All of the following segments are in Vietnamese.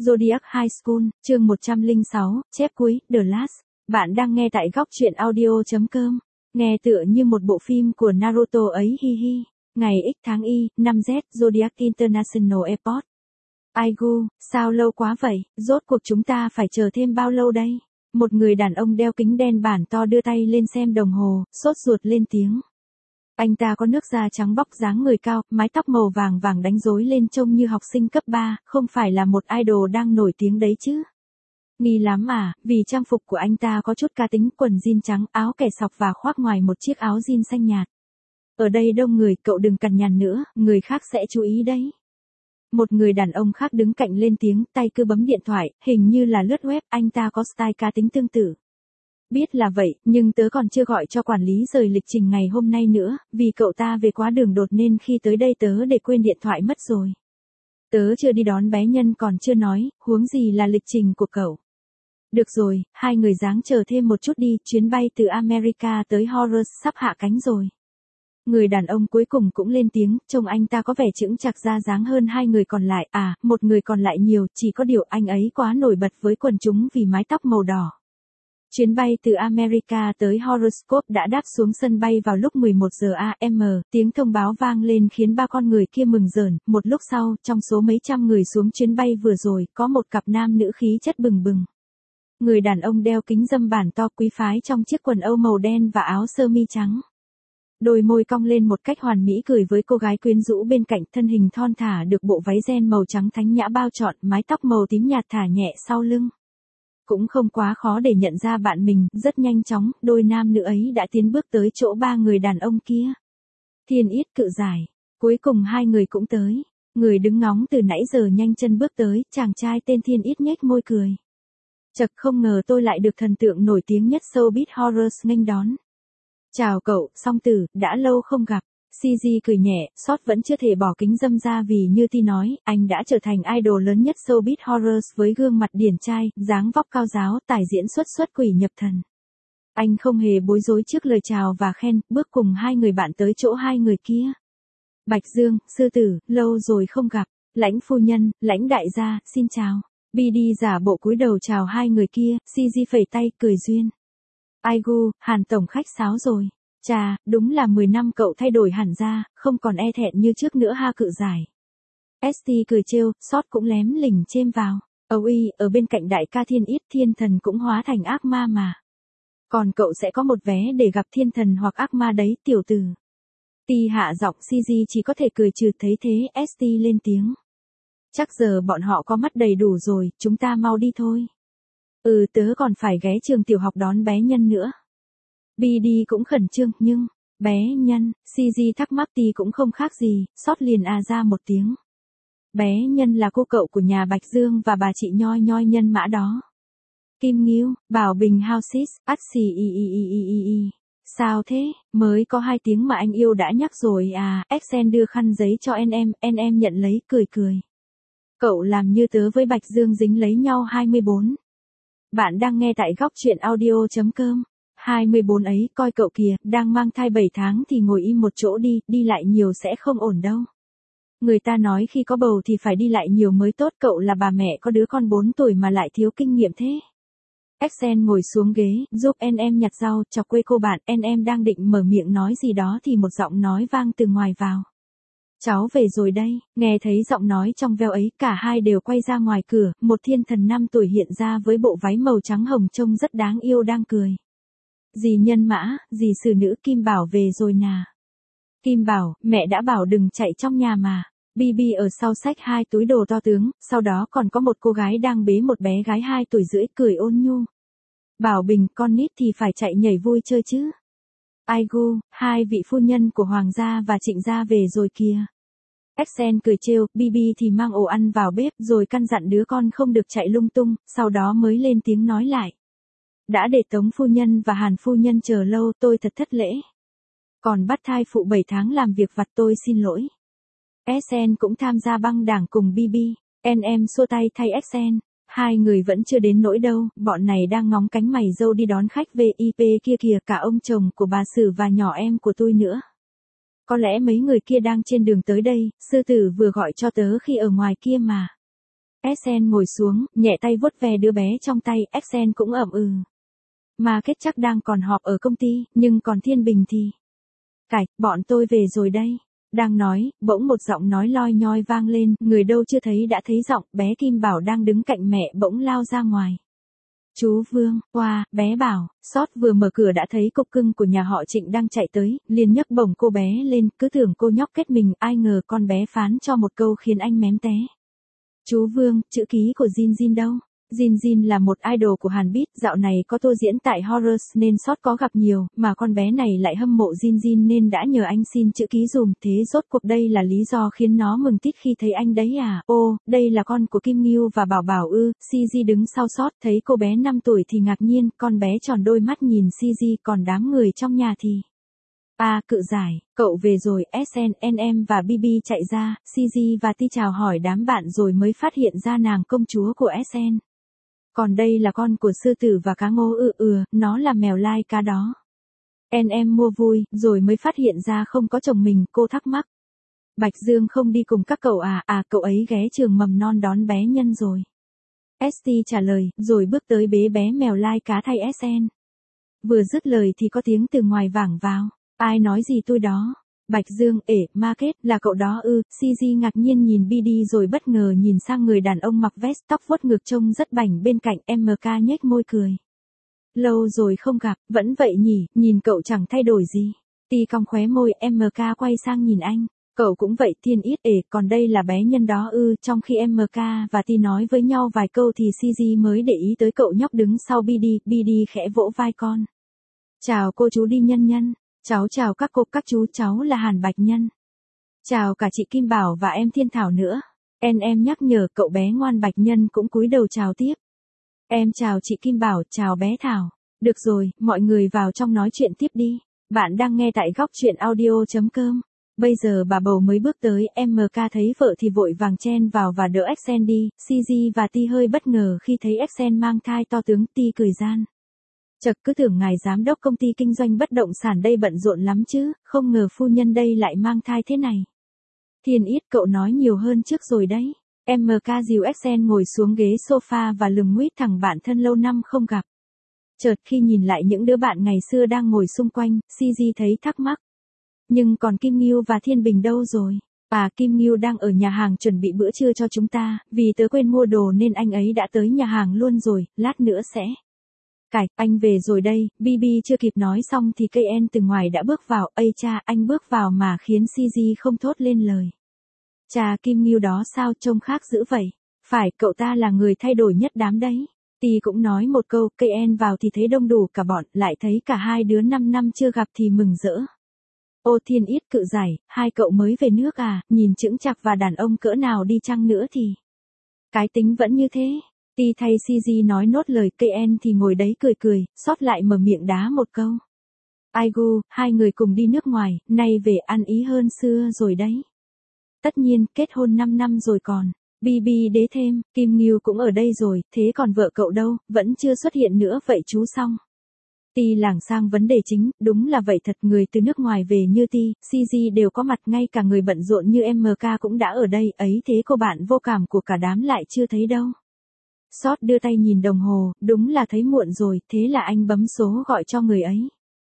Zodiac High School, chương 106, chép cuối, The Last. Bạn đang nghe tại góc truyện audio.com. Nghe tựa như một bộ phim của Naruto ấy hi hi. Ngày X tháng Y, 5Z, Zodiac International Airport. Aigu, sao lâu quá vậy, rốt cuộc chúng ta phải chờ thêm bao lâu đây? Một người đàn ông đeo kính đen bản to đưa tay lên xem đồng hồ, sốt ruột lên tiếng. Anh ta có nước da trắng bóc, dáng người cao, mái tóc màu vàng vàng đánh rối lên trông như học sinh cấp 3, không phải là một idol đang nổi tiếng đấy chứ. Nghi lắm à, vì trang phục của anh ta có chút cá tính, quần jean trắng, áo kẻ sọc và khoác ngoài một chiếc áo jean xanh nhạt. Ở đây đông người, cậu đừng cằn nhằn nữa, người khác sẽ chú ý đấy. Một người đàn ông khác đứng cạnh lên tiếng, tay cứ bấm điện thoại, hình như là lướt web, anh ta có style cá tính tương tự. Biết là vậy, nhưng tớ còn chưa gọi cho quản lý rời lịch trình ngày hôm nay nữa, vì cậu ta về quá đường đột nên khi tới đây tớ để quên điện thoại mất rồi. Tớ chưa đi đón bé Nhân còn chưa nói, huống gì là lịch trình của cậu. Được rồi, hai người dáng chờ thêm một chút đi, chuyến bay từ America tới Horus sắp hạ cánh rồi. Người đàn ông cuối cùng cũng lên tiếng, trông anh ta có vẻ chững chạc ra dáng hơn hai người còn lại, một người còn lại nhiều, chỉ có điều anh ấy quá nổi bật với quần chúng vì mái tóc màu đỏ. Chuyến bay từ America tới Horoscope đã đáp xuống sân bay vào lúc 11 giờ AM, tiếng thông báo vang lên khiến ba con người kia mừng rởn, một lúc sau, trong số mấy trăm người xuống chuyến bay vừa rồi, có một cặp nam nữ khí chất bừng bừng. Người đàn ông đeo kính râm bản to quý phái trong chiếc quần âu màu đen và áo sơ mi trắng. Đôi môi cong lên một cách hoàn mỹ cười với cô gái quyến rũ bên cạnh, thân hình thon thả được bộ váy ren màu trắng thánh nhã bao trọn, mái tóc màu tím nhạt thả nhẹ sau lưng. Cũng không quá khó để nhận ra bạn mình, rất nhanh chóng, đôi nam nữ ấy đã tiến bước tới chỗ ba người đàn ông kia. Thiên Yết Cự Giải, cuối cùng hai người cũng tới. Người đứng ngóng từ nãy giờ nhanh chân bước tới, chàng trai tên Thiên Yết nhếch môi cười. Chật, không ngờ tôi lại được thần tượng nổi tiếng nhất showbiz Horus nghênh đón. Chào cậu, song tử, đã lâu không gặp. CG cười nhẹ, Sót vẫn chưa thể bỏ kính râm ra vì như Ti nói, anh đã trở thành idol lớn nhất showbiz Horus với gương mặt điển trai, dáng vóc cao giáo, tài diễn xuất quỷ nhập thần. Anh không hề bối rối trước lời chào và khen, bước cùng hai người bạn tới chỗ hai người kia. Bạch Dương, sư tử, lâu rồi không gặp. Lãnh phu nhân, Lãnh đại gia, xin chào. BD giả bộ cúi đầu chào hai người kia, CG phẩy tay, cười duyên. Aigu, Hàn tổng khách sáo rồi. Chà, đúng là 10 năm cậu thay đổi hẳn ra, không còn e thẹn như trước nữa ha Cự Giải. ST cười trêu, Sót cũng lém lỉnh chêm vào. Ôi, ở bên cạnh đại ca Thiên Yết, thiên thần cũng hóa thành ác ma mà. Còn cậu sẽ có một vé để gặp thiên thần hoặc ác ma đấy, tiểu tử. Ti hạ giọng, CG chỉ có thể cười trừ, thấy thế, ST lên tiếng. Chắc giờ bọn họ có mắt đầy đủ rồi, chúng ta mau đi thôi. Tớ còn phải ghé trường tiểu học đón bé Nhân nữa. BD cũng khẩn trương, nhưng, bé Nhân, CG thắc mắc. Ti cũng không khác gì, Sót liền ra một tiếng. Bé Nhân là cô cậu của nhà Bạch Dương và bà chị nhoi nhoi Nhân Mã đó. Kim Nghiêu, Bảo Bình Houses, Sao thế, mới có 2 tiếng mà anh yêu đã nhắc rồi à, Exen đưa khăn giấy cho em nhận lấy, cười. Cậu làm như tớ với Bạch Dương dính lấy nhau 24. Bạn đang nghe tại góc truyện audio.com. 24 ấy, coi cậu kìa, đang mang thai 7 tháng thì ngồi im một chỗ đi lại nhiều sẽ không ổn đâu. Người ta nói khi có bầu thì phải đi lại nhiều mới tốt, cậu là bà mẹ có đứa con 4 tuổi mà lại thiếu kinh nghiệm thế. Exen ngồi xuống ghế, giúp em nhặt rau, chọc quê cô bạn, em đang định mở miệng nói gì đó thì một giọng nói vang từ ngoài vào. Cháu về rồi đây, nghe thấy giọng nói trong veo ấy, cả hai đều quay ra ngoài cửa, một thiên thần 5 tuổi hiện ra với bộ váy màu trắng hồng trông rất đáng yêu đang cười. Dì Nhân Mã, dì xử nữ Kim Bảo về rồi nà. Kim Bảo, mẹ đã bảo đừng chạy trong nhà mà. BB ở sau xách 2 túi đồ to tướng, sau đó còn có một cô gái đang bế một bé gái 2 tuổi rưỡi cười ôn nhu. Bảo Bình, con nít thì phải chạy nhảy vui chơi chứ. Aigu, 2 vị phu nhân của Hoàng gia và Trịnh gia về rồi kìa. Exen cười trêu, BB thì mang ổ ăn vào bếp rồi căn dặn đứa con không được chạy lung tung, sau đó mới lên tiếng nói lại. Đã để Tống phu nhân và Hàn phu nhân chờ lâu, tôi thật thất lễ. Còn bắt thai phụ 7 tháng làm việc vặt, tôi xin lỗi. SN cũng tham gia băng đảng cùng BB. Em xua tay thay SN. Hai người vẫn chưa đến nỗi đâu, bọn này đang ngóng cánh mày dâu đi đón khách VIP kia kìa, cả ông chồng của bà Sử và nhỏ em của tôi nữa. Có lẽ mấy người kia đang trên đường tới đây, sư tử vừa gọi cho tớ khi ở ngoài kia mà. Sen ngồi xuống, nhẹ tay vuốt ve đứa bé trong tay, Sen cũng ậm ừ. Mà kết chắc đang còn họp ở công ty, nhưng còn Thiên Bình thì... Cải, bọn tôi về rồi đây. Đang nói, bỗng một giọng nói loi nhoi vang lên, người đâu chưa thấy đã thấy giọng, bé Kim Bảo đang đứng cạnh mẹ bỗng lao ra ngoài. Chú Vương, qua, bé Bảo, Sót vừa mở cửa đã thấy cục cưng của nhà họ Trịnh đang chạy tới, liền nhấc bổng cô bé lên, cứ tưởng cô nhóc kết mình, ai ngờ con bé phán cho một câu khiến anh mém té. Chú Vương, chữ ký của Jin Jin đâu? Jin Jin là một idol của Hàn Beat, dạo này có tô diễn tại Horrors nên Sót có gặp nhiều, mà con bé này lại hâm mộ Jin Jin nên đã nhờ anh xin chữ ký dùm, thế rốt cuộc đây là lý do khiến nó mừng tít khi thấy anh đấy à? Ô, đây là con của Kim Ngưu và Bảo Bảo ư? CG đứng sau Sót, thấy cô bé 5 tuổi thì ngạc nhiên, con bé tròn đôi mắt nhìn CG, còn đám người trong nhà thì... À, cự giải, cậu về rồi, SNNM và BB chạy ra, CG và Ti chào hỏi đám bạn rồi mới phát hiện ra nàng công chúa của SN. Còn đây là con của sư tử và cá ngô nó là mèo lai cá đó. Em mua vui, rồi mới phát hiện ra không có chồng mình, cô thắc mắc. Bạch Dương không đi cùng các cậu à, cậu ấy ghé trường mầm non đón bé Nhân rồi. ST trả lời, rồi bước tới bế bé mèo lai cá thay SN. Vừa dứt lời thì có tiếng từ ngoài vảng vào. Ai nói gì tôi đó? Bạch Dương, Market, là cậu đó ư? CG ngạc nhiên nhìn BD rồi bất ngờ nhìn sang người đàn ông mặc vest tóc vuốt ngược trông rất bảnh bên cạnh, MK nhếch môi cười. Lâu rồi không gặp, vẫn vậy nhỉ, nhìn cậu chẳng thay đổi gì. Ti cong khóe môi, MK quay sang nhìn anh. Cậu cũng vậy Thiên Yết, còn đây là bé Nhân đó ư? Trong khi MK và Ti nói với nhau vài câu thì CG mới để ý tới cậu nhóc đứng sau BD khẽ vỗ vai con. Chào cô chú đi Nhân. Cháu chào các cô các chú, cháu là Hàn Bạch Nhân. Chào cả chị Kim Bảo và em Thiên Thảo nữa. Em nhắc nhở, cậu bé ngoan Bạch Nhân cũng cúi đầu chào tiếp. Em chào chị Kim Bảo, chào bé Thảo. Được rồi, mọi người vào trong nói chuyện tiếp đi. Bạn đang nghe tại góc chuyện audio.com. Bây giờ bà bầu mới bước tới, MK thấy vợ thì vội vàng chen vào và đỡ Exen đi. CG và Ti hơi bất ngờ khi thấy Exen mang thai to tướng, Ti cười gian. Chật, cứ tưởng ngài giám đốc công ty kinh doanh bất động sản đây bận rộn lắm chứ, không ngờ phu nhân đây lại mang thai thế này. Thiên Yết, cậu nói nhiều hơn trước rồi đấy. MK dìu Exen ngồi xuống ghế sofa và lườm nguýt thằng bạn thân lâu năm không gặp. Chợt khi nhìn lại những đứa bạn ngày xưa đang ngồi xung quanh, CG thấy thắc mắc. Nhưng còn Kim Ngưu và Thiên Bình đâu rồi? Kim Ngưu đang ở nhà hàng chuẩn bị bữa trưa cho chúng ta, vì tớ quên mua đồ nên anh ấy đã tới nhà hàng luôn rồi, lát nữa sẽ... Cải, anh về rồi đây, BB chưa kịp nói xong thì KN từ ngoài đã bước vào, ây cha, anh bước vào mà khiến CG không thốt lên lời. Cha Kim Ngưu đó sao trông khác dữ vậy? Phải, cậu ta là người thay đổi nhất đám đấy. Ti cũng nói một câu, KN vào thì thấy đông đủ cả bọn, lại thấy cả hai đứa 5 năm chưa gặp thì mừng rỡ. Ô Thiên Yết cự giải, hai cậu mới về nước à, nhìn chững chạc và đàn ông cỡ nào đi chăng nữa thì... Cái tính vẫn như thế. Ti thay CG nói nốt lời, KN thì ngồi đấy cười, Sót lại mở miệng đá một câu. Aigu, hai người cùng đi nước ngoài, nay về ăn ý hơn xưa rồi đấy. Tất nhiên, kết hôn 5 năm rồi còn. BB đế thêm, Kim Ngưu cũng ở đây rồi, thế còn vợ cậu đâu, vẫn chưa xuất hiện nữa vậy chú xong. Ti lảng sang vấn đề chính, đúng là vậy thật, người từ nước ngoài về như Ti, CG đều có mặt, ngay cả người bận rộn như MK cũng đã ở đây, ấy thế cô bạn vô cảm của cả đám lại chưa thấy đâu. Sót đưa tay nhìn đồng hồ, đúng là thấy muộn rồi, thế là anh bấm số gọi cho người ấy.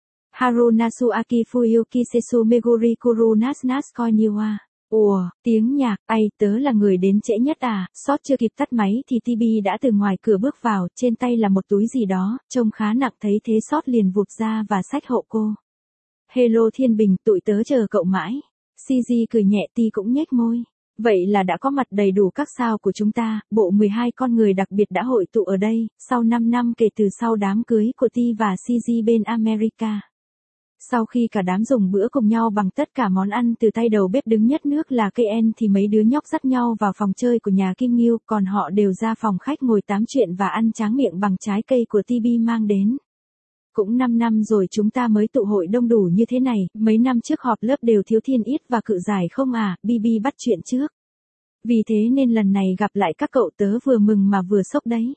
Harunasu Akifuyuki Sesu Meguri Kuru Nas Konniwa. Ủa, tiếng nhạc, tớ là người đến trễ nhất à? Sót chưa kịp tắt máy thì TB đã từ ngoài cửa bước vào, trên tay là một túi gì đó, trông khá nặng, thấy thế Sót liền vụt ra và xách hộ cô. Hello Thiên Bình, tụi tớ chờ cậu mãi. CG cười nhẹ, Ti cũng nhếch môi. Vậy là đã có mặt đầy đủ các sao của chúng ta, bộ 12 con người đặc biệt đã hội tụ ở đây, sau 5 năm kể từ sau đám cưới của Ti và CG bên America. Sau khi cả đám dùng bữa cùng nhau bằng tất cả món ăn từ tay đầu bếp đứng nhất nước là KN thì mấy đứa nhóc dắt nhau vào phòng chơi của nhà Kim Ngưu, còn họ đều ra phòng khách ngồi tám chuyện và ăn tráng miệng bằng trái cây của TB mang đến. Cũng 5 năm rồi chúng ta mới tụ hội đông đủ như thế này, mấy năm trước họp lớp đều thiếu Thiên Yết và cự giải không à, BB bắt chuyện trước. Vì thế nên lần này gặp lại các cậu tớ vừa mừng mà vừa sốc đấy.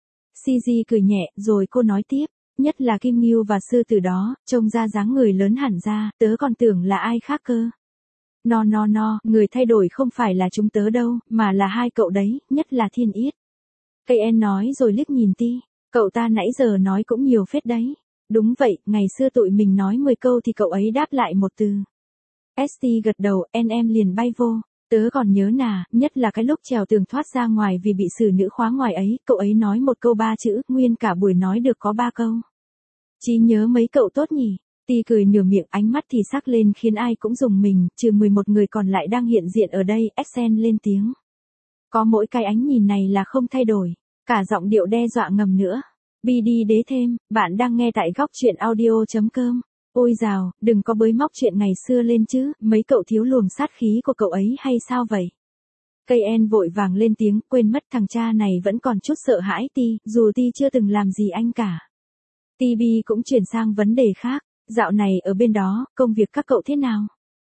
CG cười nhẹ, rồi cô nói tiếp, nhất là Kim Ngưu và sư tử đó, trông ra dáng người lớn hẳn ra, tớ còn tưởng là ai khác cơ. No, người thay đổi không phải là chúng tớ đâu, mà là hai cậu đấy, nhất là Thiên Yết. KN nói rồi liếc nhìn Ti. Cậu ta nãy giờ nói cũng nhiều phết đấy. Đúng vậy, ngày xưa tụi mình nói 10 câu thì cậu ấy đáp lại một từ. ST gật đầu, em liền bay vô. Tớ còn nhớ nà, nhất là cái lúc trèo tường thoát ra ngoài vì bị xử nữ khóa ngoài ấy, cậu ấy nói một câu 3 chữ, nguyên cả buổi nói được có 3 câu. Trí nhớ mấy cậu tốt nhỉ? Ti cười nửa miệng, ánh mắt thì sắc lên khiến ai cũng rùng mình, trừ 11 người còn lại đang hiện diện ở đây. Accent lên tiếng. Có mỗi cái ánh nhìn này là không thay đổi, cả giọng điệu đe dọa ngầm nữa. BD đế thêm, bạn đang nghe tại góc truyện audio.com. Ôi dào, đừng có bới móc chuyện ngày xưa lên chứ, mấy cậu thiếu luồng sát khí của cậu ấy hay sao vậy? KN vội vàng lên tiếng, quên mất thằng cha này vẫn còn chút sợ hãi Ti, dù Ti chưa từng làm gì anh cả. TB cũng chuyển sang vấn đề khác, dạo này ở bên đó, công việc các cậu thế nào?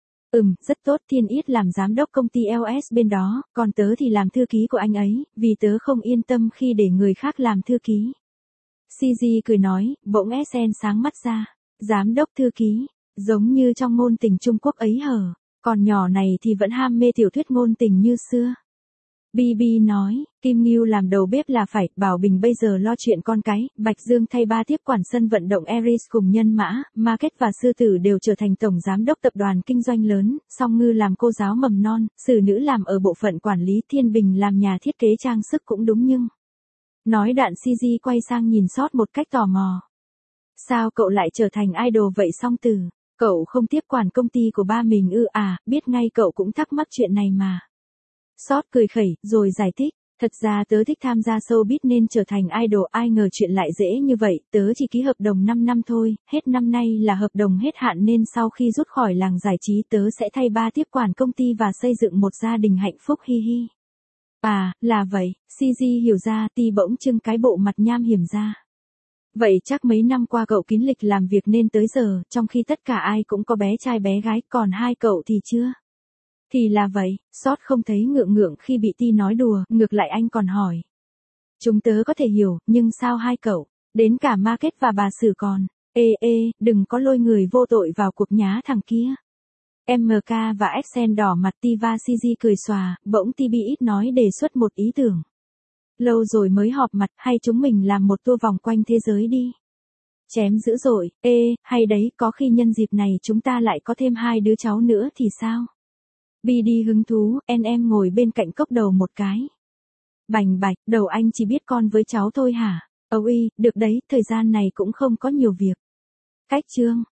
Rất tốt, Thiên Yết làm giám đốc công ty LS bên đó, còn tớ thì làm thư ký của anh ấy, vì tớ không yên tâm khi để người khác làm thư ký. CG cười nói, bỗng SN sáng mắt ra. Giám đốc thư ký, giống như trong ngôn tình Trung Quốc ấy hở, còn nhỏ này thì vẫn ham mê tiểu thuyết ngôn tình như xưa. BB nói, Kim Ngưu làm đầu bếp là phải, Bảo Bình bây giờ lo chuyện con cái, Bạch Dương thay 3 tiếp quản sân vận động Aries cùng Nhân Mã, Market và Sư Tử đều trở thành tổng giám đốc tập đoàn kinh doanh lớn, Song Ngư làm cô giáo mầm non, Sử Nữ làm ở bộ phận quản lý, Thiên Bình làm nhà thiết kế trang sức cũng đúng nhưng. Nói đoạn CG quay sang nhìn Sót một cách tò mò. Sao cậu lại trở thành idol vậy Song Tử? Cậu không tiếp quản công ty của ba mình ư? À, biết ngay cậu cũng thắc mắc chuyện này mà. Sót cười khẩy, rồi giải thích. Thật ra tớ thích tham gia showbiz nên trở thành idol, ai ngờ chuyện lại dễ như vậy, tớ chỉ ký hợp đồng 5 năm thôi, hết năm nay là hợp đồng hết hạn nên sau khi rút khỏi làng giải trí tớ sẽ thay ba tiếp quản công ty và xây dựng một gia đình hạnh phúc hi hi. À, là vậy, CG hiểu ra, Ti bỗng trưng cái bộ mặt nham hiểm ra. Vậy chắc mấy năm qua cậu kín lịch làm việc nên tới giờ, trong khi tất cả ai cũng có bé trai bé gái, còn hai cậu thì chưa. Thì là vậy, Sót không thấy ngượng khi bị Ti nói đùa, ngược lại anh còn hỏi. Chúng tớ có thể hiểu, nhưng sao hai cậu, đến cả Market và bà Sử còn, đừng có lôi người vô tội vào cuộc nhá thằng kia. MK và Accent đỏ mặt Ti và CG cười xòa, bỗng TB ít nói đề xuất một ý tưởng. Lâu rồi mới họp mặt, hay chúng mình làm một tour vòng quanh thế giới đi. Chém dữ dội, hay đấy, có khi nhân dịp này chúng ta lại có thêm 2 đứa cháu nữa thì sao? BD hứng thú, em ngồi bên cạnh cốc đầu một cái. Bành bạch, đầu anh chỉ biết con với cháu thôi hả? Được đấy, thời gian này cũng không có nhiều việc. Cách chương.